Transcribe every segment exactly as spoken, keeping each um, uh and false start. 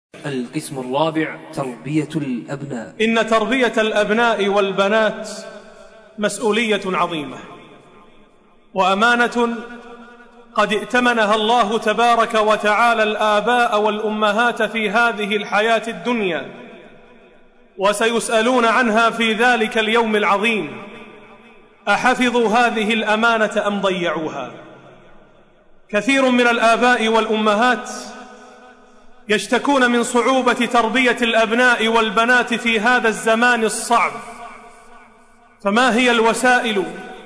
القسم الرابع: تربية الأبناء. إن تربية الأبناء والبنات مسؤولية عظيمة وأمانة قد ائتمنها الله تبارك وتعالى الآباء والأمهات في هذه الحياة الدنيا، وسيسألون عنها في ذلك اليوم العظيم. أحفظوا هذه الأمانة أم ضيعوها؟ كثير من الآباء والأمهات يشتكون من صعوبة تربية الأبناء والبنات في هذا الزمان الصعب. فما هي الوسائل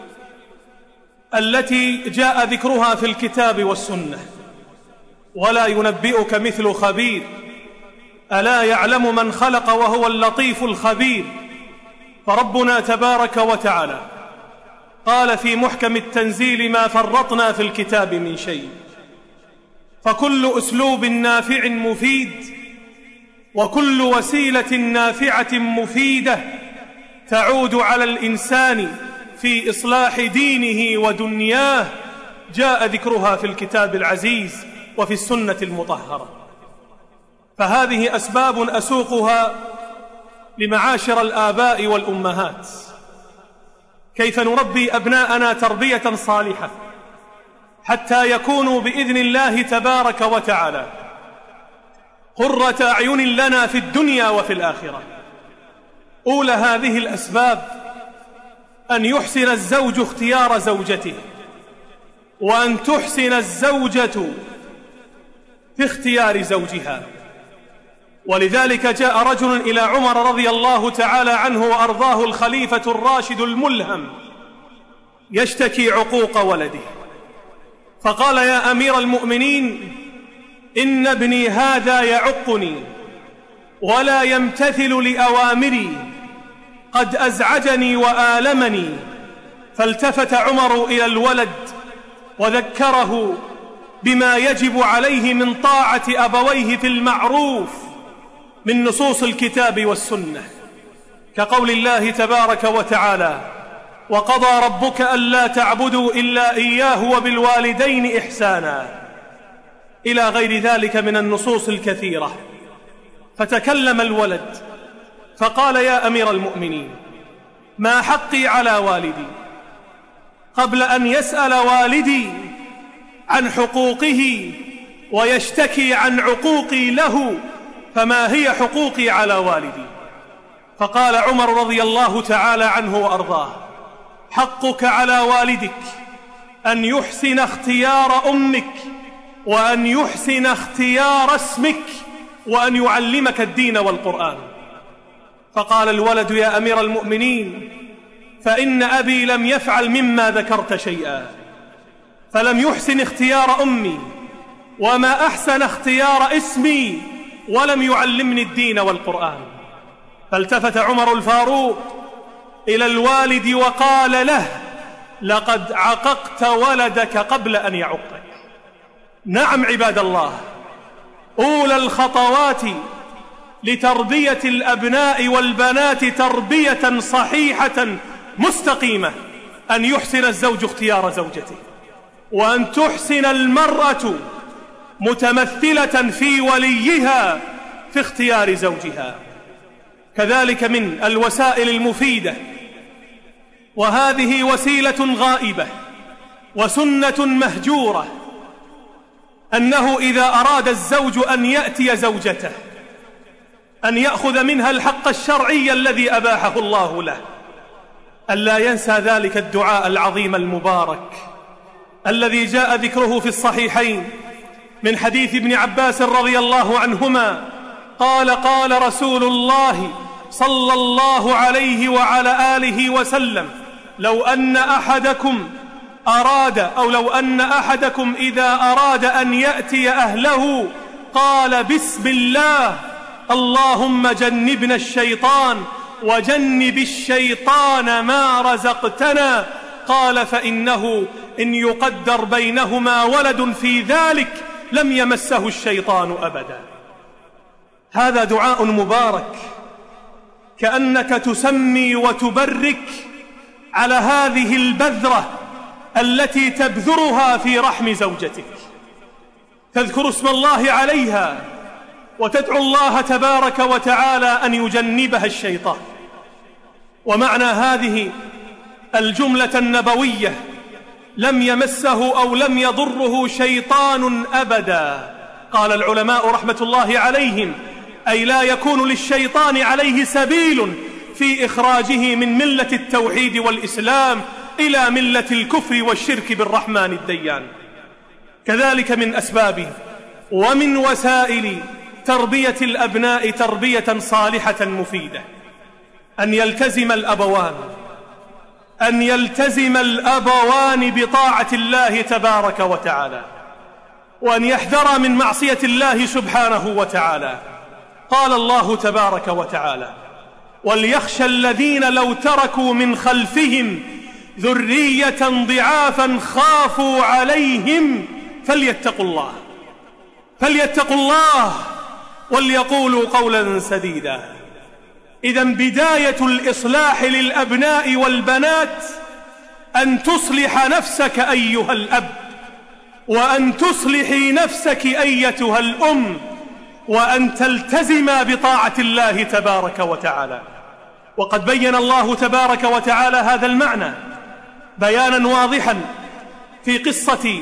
التي جاء ذكرها في الكتاب والسنة؟ ولا ينبئك مثل خبير، ألا يعلم من خلق وهو اللطيف الخبير. فربنا تبارك وتعالى قال في محكم التنزيل: ما فرطنا في الكتاب من شيء. فكل أسلوب نافع مفيد، وكل وسيلة نافعة مفيدة تعود على الإنسان في إصلاح دينه ودنياه جاء ذكرها في الكتاب العزيز وفي السنة المطهرة. فهذه أسباب أسوقها لمعاشر الآباء والأمهات. كيف نربي أبناءنا تربية صالحة حتى يكونوا بإذن الله تبارك وتعالى قرة أعين لنا في الدنيا وفي الآخرة؟ أولى هذه الأسباب أن يحسن الزوج اختيار زوجته، وأن تحسن الزوجة في اختيار زوجها. ولذلك جاء رجل إلى عمر رضي الله تعالى عنه وأرضاه الخليفة الراشد الملهم يشتكي عقوق ولده، فقال: يا أمير المؤمنين، إن ابني هذا يعقني ولا يمتثل لأوامري، قد أزعجني وآلمني. فالتفت عمر إلى الولد وذكره بما يجب عليه من طاعة أبويه في المعروف من نصوص الكتاب والسنة، كقول الله تبارك وتعالى: وقضى ربك ألا تعبدوا إلا إياه وبالوالدين إحسانا، إلى غير ذلك من النصوص الكثيرة. فتكلم الولد فقال: يا أمير المؤمنين، ما حقي على والدي؟ قبل أن يسأل والدي عن حقوقه ويشتكي عن عقوقي له، فما هي حقوقي على والدي؟ فقال عمر رضي الله تعالى عنه وأرضاه: حقك على والدك أن يحسن اختيار أمك، وأن يحسن اختيار اسمك، وأن يعلمك الدين والقرآن. فقال الولد: يا أمير المؤمنين، فإن أبي لم يفعل مما ذكرت شيئا، فلم يحسن اختيار أمي، وما أحسن اختيار اسمي، ولم يعلمني الدين والقرآن. فالتفت عمر الفاروق إلى الوالد وقال له: لقد عققت ولدك قبل أن يعقك. نعم عباد الله، أولى الخطوات لتربية الأبناء والبنات تربية صحيحة مستقيمة أن يحسن الزوج اختيار زوجته، وأن تحسن المرأة متمثلة في وليها في اختيار زوجها. كذلك من الوسائل المفيدة، وهذه وسيلة غائبة وسنة مهجورة، أنه إذا أراد الزوج أن يأتي زوجته أن يأخذ منها الحق الشرعي الذي أباحه الله له، ألا ينسى ذلك الدعاء العظيم المبارك الذي جاء ذكره في الصحيحين من حديث ابن عباس رضي الله عنهما قال: قال رسول الله صلى الله عليه وعلى آله وسلم: لو أن أحدكم أراد أو لو أن أحدكم إذا أراد أن يأتي أهله قال: بسم الله، اللهم جنبنا الشيطان وجنب الشيطان ما رزقتنا، قال: فإنه إن يقدر بينهما ولد في ذلك لم يمسه الشيطان أبدا. هذا دعاء مبارك، كأنك تسمي وتبرك على هذه البذرة التي تبذرها في رحم زوجتك، تذكر اسم الله عليها وتدعو الله تبارك وتعالى أن يجنبها الشيطان. ومعنى هذه الجملة النبوية لم يمسه أو لم يضره شيطان أبدا. قال العلماء رحمة الله عليهم: أي لا يكون للشيطان عليه سبيل في إخراجه من ملة التوحيد والإسلام إلى ملة الكفر والشرك بالرحمن الديان. كذلك من أسباب ومن وسائل تربية الأبناء تربية صالحة مفيدة أن يلتزم الأبوان أن يلتزم الأبوان بطاعة الله تبارك وتعالى، وأن يحذر من معصية الله سبحانه وتعالى. قال الله تبارك وتعالى: وليخشى الذين لو تركوا من خلفهم ذرية ضعافا خافوا عليهم فليتقوا الله فليتقوا الله وليقولوا قولا سديدا. إذن بداية الإصلاح للأبناء والبنات أن تصلح نفسك أيها الأب، وأن تصلحي نفسك أيتها الأم، وأن تلتزم بطاعة الله تبارك وتعالى. وقد بين الله تبارك وتعالى هذا المعنى بيانا واضحا في قصة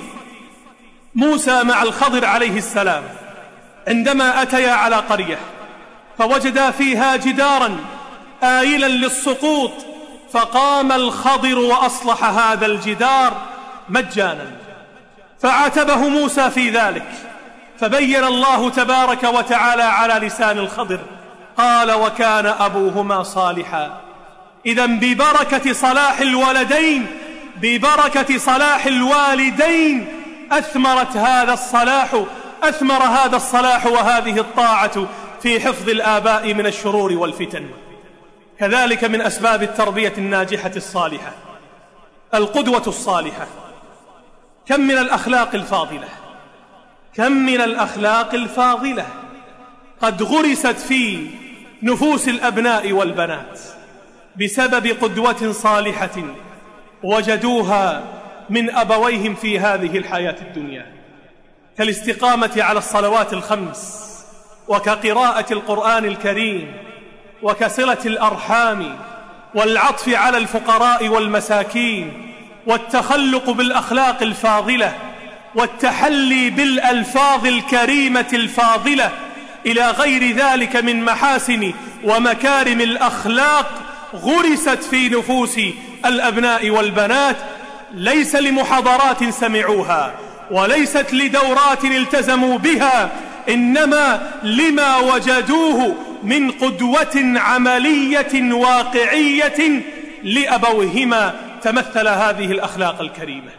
موسى مع الخضر عليه السلام، عندما أتيا على قرية فوجدا فيها جدارا آيلا للسقوط، فقام الخضر وأصلح هذا الجدار مجانا، فعاتبه موسى في ذلك، فبين الله تبارك وتعالى على لسان الخضر قال: وكان أبوهما صالحا. إذن ببركة صلاح الولدين ببركة صلاح الوالدين أثمرت هذا الصلاح أثمر هذا الصلاح وهذه الطاعة في حفظ الآباء من الشرور والفتن. كذلك من أسباب التربية الناجحة الصالحة القدوة الصالحة. كم من الأخلاق الفاضلة كم من الأخلاق الفاضلة قد غرست في نفوس الأبناء والبنات بسبب قدوة صالحة وجدوها من أبويهم في هذه الحياة الدنيا، كالاستقامة على الصلوات الخمس، وكقراءة القرآن الكريم، وكصلة الأرحام، والعطف على الفقراء والمساكين، والتخلق بالأخلاق الفاضلة، والتحلي بالألفاظ الكريمة الفاضلة، إلى غير ذلك من محاسن ومكارم الأخلاق غرست في نفوس الأبناء والبنات، ليس لمحاضرات سمعوها وليست لدورات التزموا بها، إنما لما وجدوه من قدوة عملية واقعية لأبويهما تمثل هذه الأخلاق الكريمة.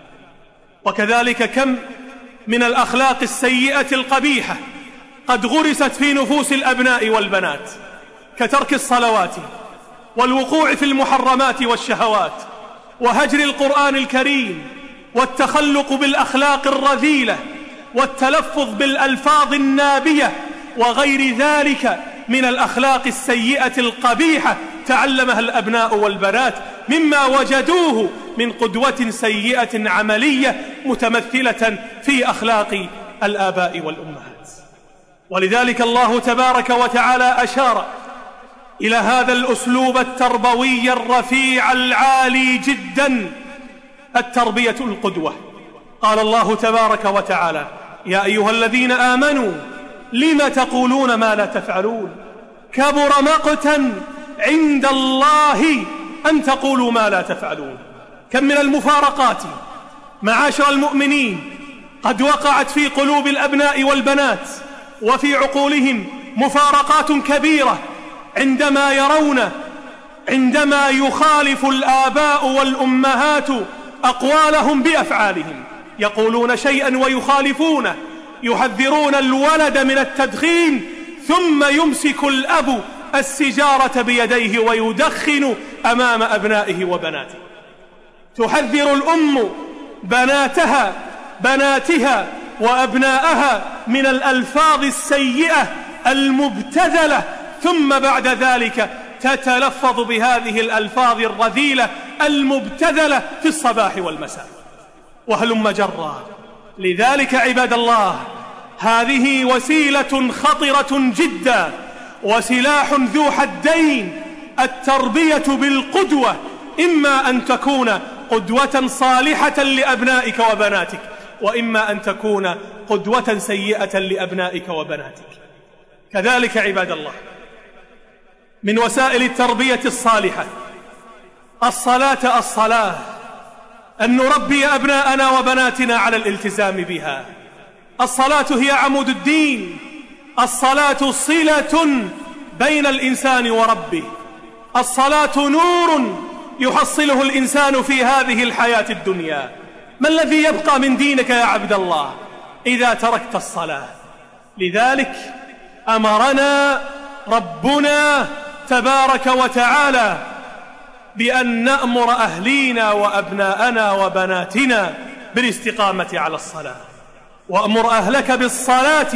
وكذلك كم من الأخلاق السيئة القبيحة قد غرست في نفوس الأبناء والبنات، كترك الصلوات، والوقوع في المحرمات والشهوات، وهجر القرآن الكريم، والتخلق بالأخلاق الرذيلة، والتلفظ بالألفاظ النابية، وغير ذلك من الأخلاق السيئة القبيحة تعلمها الأبناء والبنات مما وجدوه من قدوة سيئة عملية متمثلة في أخلاق الآباء والأمهات. ولذلك الله تبارك وتعالى أشار إلى هذا الأسلوب التربوي الرفيع العالي جدا، التربية القدوة. قال الله تبارك وتعالى: يا أيها الذين آمنوا لم تقولون ما لا تفعلون كبر مقتا عند الله أن تقولوا ما لا تفعلون. كم من المفارقات معاشر المؤمنين قد وقعت في قلوب الأبناء والبنات وفي عقولهم مفارقات كبيرة عندما يرون عندما يخالف الآباء والأمهات أقوالهم بأفعالهم، يقولون شيئا ويخالفونه، يحذرون الولد من التدخين ثم يمسك الأب السجارة بيديه ويدخن أمام أبنائه وبناته. تحذر الأم بناتها بناتها وأبناءها من الألفاظ السيئة المبتذلة، ثم بعد ذلك تتلفظ بهذه الألفاظ الرذيلة المبتذلة في الصباح والمساء، وهلم جرا. لذلك عباد الله، هذه وسيلة خطرة جدا وسلاح ذو حدين. التربية بالقدوة إما أن تكون قدوة صالحة لأبنائك وبناتك، وإما أن تكون قدوة سيئة لأبنائك وبناتك. كذلك عباد الله من وسائل التربية الصالحة الصلاة الصلاة أن نربي أبناءنا وبناتنا على الالتزام بها. الصلاة هي عمود الدين، الصلاة صلة بين الإنسان وربه، الصلاة نور يحصله الإنسان في هذه الحياة الدنيا. ما الذي يبقى من دينك يا عبد الله إذا تركت الصلاة؟ لذلك أمرنا ربنا تبارك وتعالى بأن نأمر أهلينا وأبناءنا وبناتنا بالاستقامة على الصلاة. وأمر أهلك بالصلاة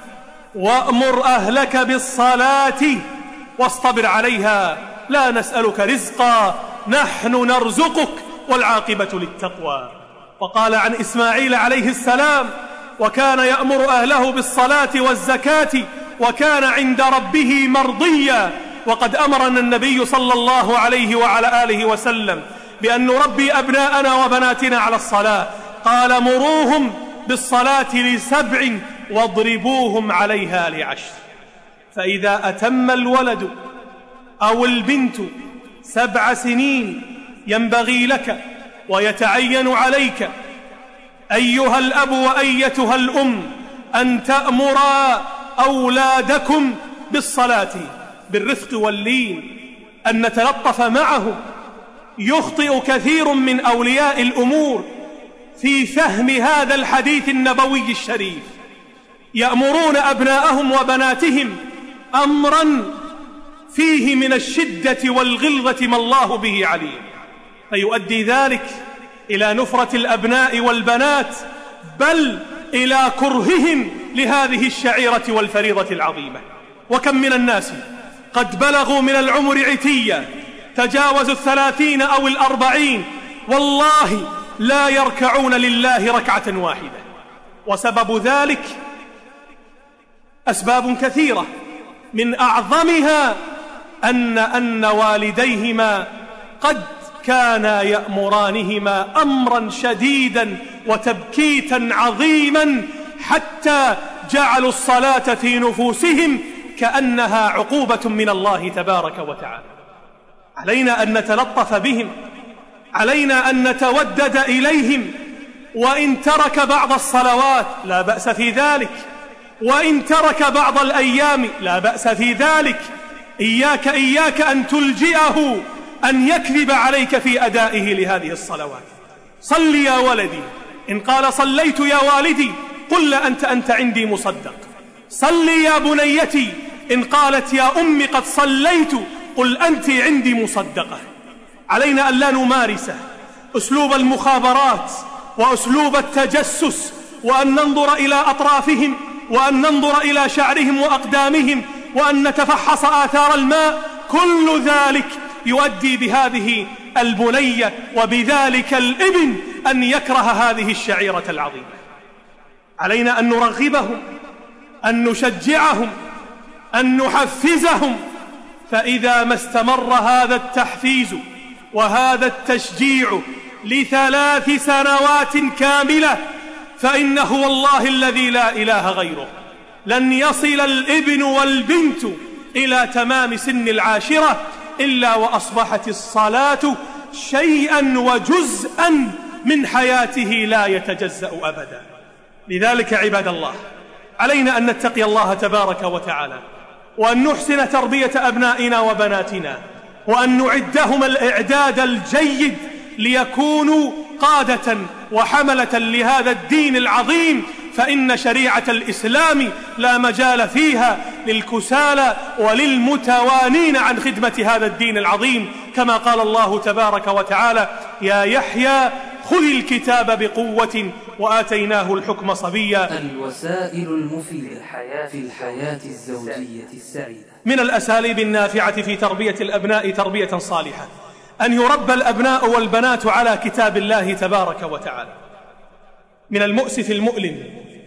وأمر أهلك بالصلاة واصطبر عليها، لا نسألك رزقا نحن نرزقك والعاقبة للتقوى. وقال عن إسماعيل عليه السلام: وكان يأمر أهله بالصلاة والزكاة وكان عند ربه مرضيا. وقد أمرنا النبي صلى الله عليه وعلى آله وسلم بأن نربي أبناءنا وبناتنا على الصلاة. قال: مروهم بالصلاة لسبع واضربوهم عليها لعشر. فإذا أتم الولد أو البنت سبع سنين ينبغي لك ويتعين عليك أيها الأب وأيتها الأم أن تأمر أولادكم بالصلاة بالرفق واللين، أن نتلطف معهم. يخطئ كثير من أولياء الأمور في فهم هذا الحديث النبوي الشريف، يأمرون أبناءهم وبناتهم أمرا فيه من الشدة والغلظة ما الله به عليم، فيؤدي ذلك إلى نفرة الأبناء والبنات، بل إلى كرههم لهذه الشعيرة والفريضة العظيمة. وكم من الناس قد بلغوا من العمر عتيا، تجاوزوا الثلاثين أو الأربعين، والله لا يركعون لله ركعة واحدة. وسبب ذلك أسباب كثيرة، من أعظمها أن أن والديهما قد كانا يأمرانهما أمرا شديدا وتبكيتا عظيما حتى جعلوا الصلاة في نفوسهم كأنها عقوبة من الله تبارك وتعالى. علينا أن نتلطف بهم، علينا أن نتودد إليهم، وإن ترك بعض الصلوات لا بأس في ذلك، وإن ترك بعض الأيام لا بأس في ذلك. إياك إياك أن تلجئه أن يكذب عليك في أدائه لهذه الصلوات. صل يا ولدي، إن قال صليت يا والدي قل لا أنت أنت عندي مصدق. صل يا بنيتي، إن قالت يا أمي قد صليت قل أنت عندي مصدقة. علينا أن لا نمارس أسلوب المخابرات وأسلوب التجسس، وأن ننظر إلى أطرافهم، وأن ننظر إلى شعرهم وأقدامهم، وأن نتفحص آثار الماء. كل ذلك يؤدي بهذه البنية وبذلك الابن أن يكره هذه الشعيرة العظيمة. علينا أن نرغبهم، أن نشجعهم، أن نحفزهم. فإذا ما استمر هذا التحفيز وهذا التشجيع لثلاث سنوات كاملة فإنه والله الذي لا إله غيره لن يصل الابن والبنت إلى تمام سن العاشرة إلا وأصبحت الصلاة شيئا وجزءا من حياته لا يتجزأ أبدا. لذلك عباد الله علينا أن نتقي الله تبارك وتعالى، وأن نحسن تربية أبنائنا وبناتنا، وأن نعدهم الإعداد الجيد ليكونوا قادة وحملة لهذا الدين العظيم. فإن شريعة الإسلام لا مجال فيها للكسالى وللمتوانين عن خدمة هذا الدين العظيم، كما قال الله تبارك وتعالى: يا يحيى خذ الكتاب بقوة وآتيناه الحكم صبيا. الوسائل المفيدة في الحياة الزوجية السعيدة. من الأساليب النافعة في تربية الأبناء تربية صالحة أن يربى الأبناء والبنات على كتاب الله تبارك وتعالى. من المؤسف المؤلم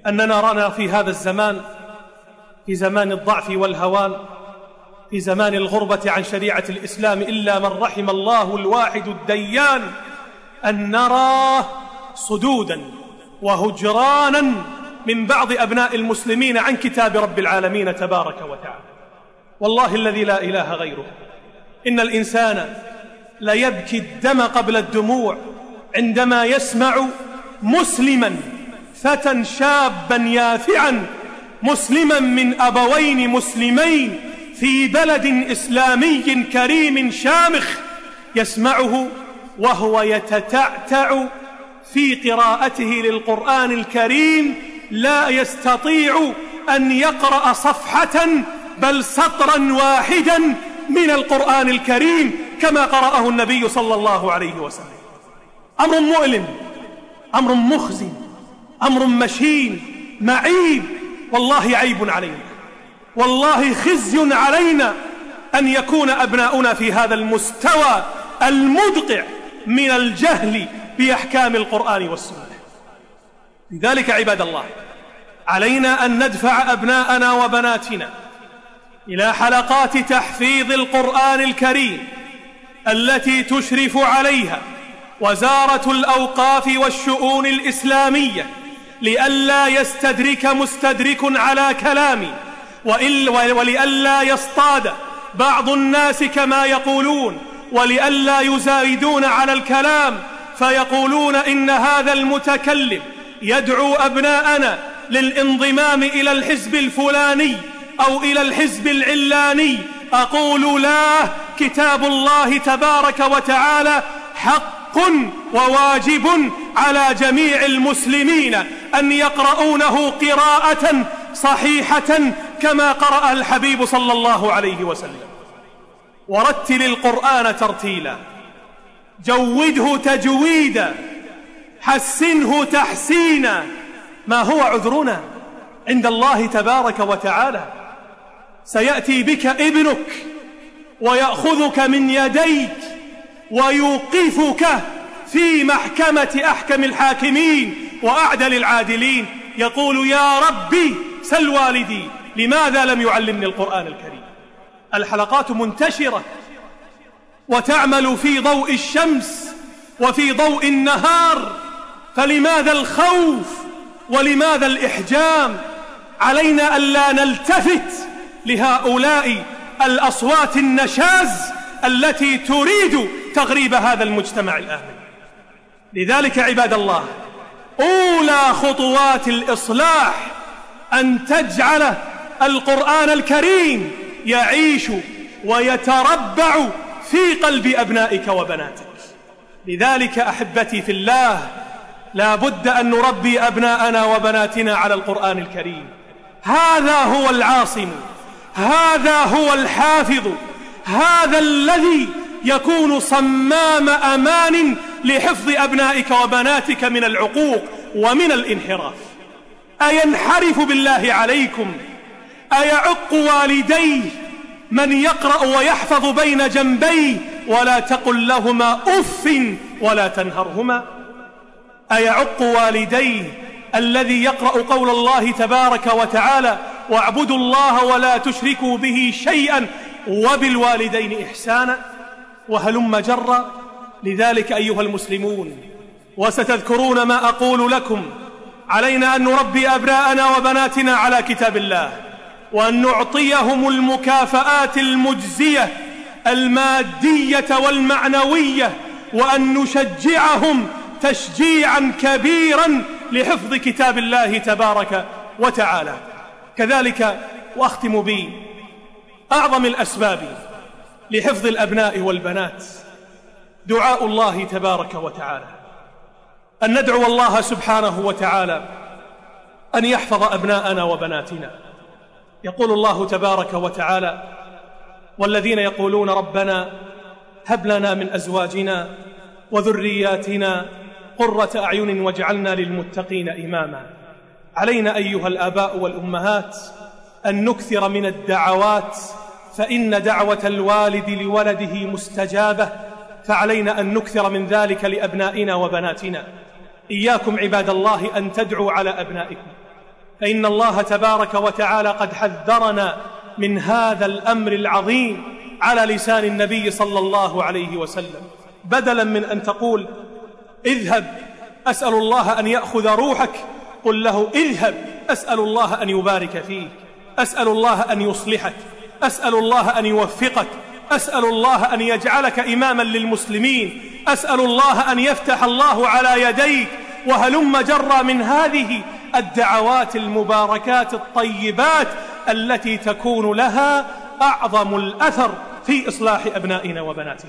أننا نرانا في هذا الزمان، في زمان الضعف والهوان، في زمان الغربة عن شريعة الإسلام إلا من رحم الله الواحد الديان، أن نرى صدودا وهجرانا من بعض أبناء المسلمين عن كتاب رب العالمين تبارك وتعالى. والله الذي لا إله غيره، إن الإنسان ليبكي الدم قبل الدموع عندما يسمع مسلما، فتى شابا يافعا مسلما من أبوين مسلمين في بلد إسلامي كريم شامخ، يسمعه وهو يتتعتع في قراءته للقرآن الكريم، لا يستطيع أن يقرأ صفحة بل سطرا واحدا من القرآن الكريم كما قرأه النبي صلى الله عليه وسلم. أمر مؤلم، أمر مخزن، أمر مشين معيب. والله عيب علينا، والله خزي علينا أن يكون أبناؤنا في هذا المستوى المدقع من الجهل بأحكام القرآن والسنة. لذلك عباد الله، علينا أن ندفع أبناءنا وبناتنا إلى حلقات تحفيظ القرآن الكريم التي تشرف عليها وزارة الأوقاف والشؤون الإسلامية، لئلا يستدرك مستدرك على كلامي، ولئلا يصطاد بعض الناس كما يقولون، ولئلا يزايدون على الكلام فيقولون إن هذا المتكلم يدعو أبناءنا للانضمام إلى الحزب الفلاني أو إلى الحزب العلاني. أقول لا، كتاب الله تبارك وتعالى حق وواجب على جميع المسلمين أن يقرؤونه قراءة صحيحة كما قرأ الحبيب صلى الله عليه وسلم. ورتل القرآن ترتيلا، جوده تجويدا، حسنه تحسينا. ما هو عذرنا عند الله تبارك وتعالى؟ سيأتي بك ابنك ويأخذك من يديك ويوقفك في محكمة أحكم الحاكمين وأعدل العادلين، يقول يا ربي سل والدي لماذا لم يعلمني القرآن الكريم؟ الحلقات منتشرة وتعمل في ضوء الشمس وفي ضوء النهار، فلماذا الخوف ولماذا الإحجام؟ علينا ألا نلتفت لهؤلاء الأصوات النشاز التي تريد تغريب هذا المجتمع الآمن. لذلك عباد الله، أولى خطوات الإصلاح أن تجعل القرآن الكريم يعيش ويتربع في قلب أبنائك وبناتك. لذلك أحبتي في الله، لا بد أن نربي أبناءنا وبناتنا على القرآن الكريم. هذا هو العاصم، هذا هو الحافظ، هذا الذي يكون صمام أمان لحفظ أبنائك وبناتك من العقوق ومن الانحراف. أينحرف بالله عليكم؟ أيعق والديه من يقرأ ويحفظ بين جنبيه ولا تقل لهما أف ولا تنهرهما؟ أيعق والديه الذي يقرأ قول الله تبارك وتعالى واعبدوا الله ولا تشركوا به شيئا وبالوالدين إحسانا؟ وهلم جرا. لذلك أيها المسلمون، وستذكرون ما أقول لكم، علينا أن نربي أبناءنا وبناتنا على كتاب الله، وأن نعطيهم المكافآت المجزية المادية والمعنوية، وأن نشجعهم تشجيعا كبيرا لحفظ كتاب الله تبارك وتعالى. كذلك وأختم بي، أعظم الأسباب لحفظ الأبناء والبنات دعاء الله تبارك وتعالى، أن ندعو الله سبحانه وتعالى أن يحفظ أبناءنا وبناتنا. يقول الله تبارك وتعالى: والذين يقولون ربنا هب لنا من أزواجنا وذرياتنا قرة أعين واجعلنا للمتقين إماما. علينا أيها الآباء والأمهات أن نكثر من الدعوات، فإن دعوة الوالد لولده مستجابة، فعلينا أن نكثر من ذلك لأبنائنا وبناتنا. إياكم عباد الله أن تدعوا على أبنائكم، فإن الله تبارك وتعالى قد حذرنا من هذا الأمر العظيم على لسان النبي صلى الله عليه وسلم. بدلا من أن تقول اذهب أسأل الله أن يأخذ روحك، قل له اذهب أسأل الله أن يبارك فيك، أسأل الله أن يصلحك، أسأل الله أن يوفقك، أسأل الله أن يجعلك إماما للمسلمين، أسأل الله أن يفتح الله على يديك، وهلم جرى من هذه الدعوات المباركات الطيبات التي تكون لها أعظم الأثر في إصلاح أبنائنا وبناتنا.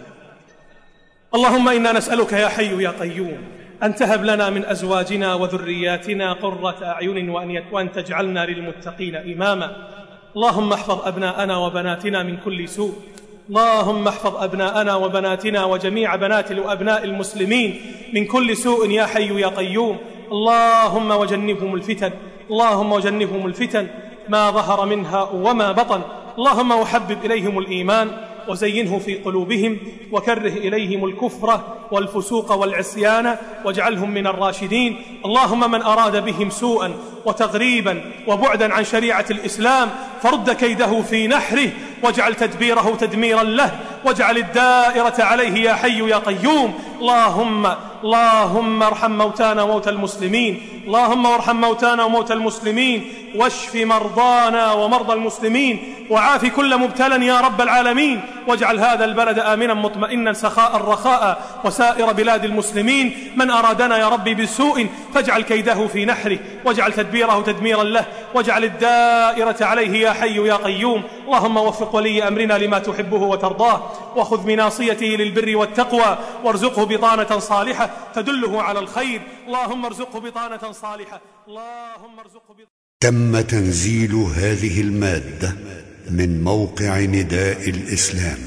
اللهم إنا نسألك يا حي يا قيوم أن تهب لنا من أزواجنا وذرياتنا قرة أعين وأن تجعلنا للمتقين إماما. اللهم احفظ أبناءنا وبناتنا من كل سوء، اللهم احفظ أبناءنا وبناتنا وجميع بنات وأبناء المسلمين من كل سوء يا حي يا قيوم. اللهم وجنبهم الفتن، اللهم وجنبهم الفتن ما ظهر منها وما بطن. اللهم وحبب إليهم الإيمان وزينه في قلوبهم، وكره إليهم الكفر والفسوق والعصيان واجعلهم من الراشدين. اللهم من أراد بهم سوءا وتغريبا وبعدا عن شريعة الإسلام فرد كيده في نحره، واجعل تدبيره تدميرا له، واجعل الدائرة عليه يا حي يا قيوم. اللهم اللهم ارحم موتانا وموتى المسلمين، اللهم ارحم موتانا وموتى المسلمين، واشف مرضانا ومرضى المسلمين، وعاف كل مبتلى يا رب العالمين، واجعل هذا البلد آمنا مطمئنا سخاء رخاء وسائر بلاد المسلمين. من أرادنا يا ربي بسوء فاجعل كيده في نحره، واجعل تدبيره تدميرا له، واجعل الدائرة عليه يا حي يا قيوم. اللهم وفق ولي أمرنا لما تحبه وترضاه، وخذ بناصيته للبر والتقوى، وارزقه بطانة صالحة تدله على الخير. اللهم ارزقه بطانة صالحة، اللهم ارزقه بطانة. تم تنزيل هذه المادة من موقع نداء الإسلام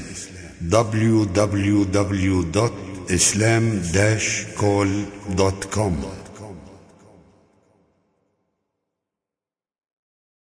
دبليو دبليو دبليو دوت إسلام داش كول دوت كوم.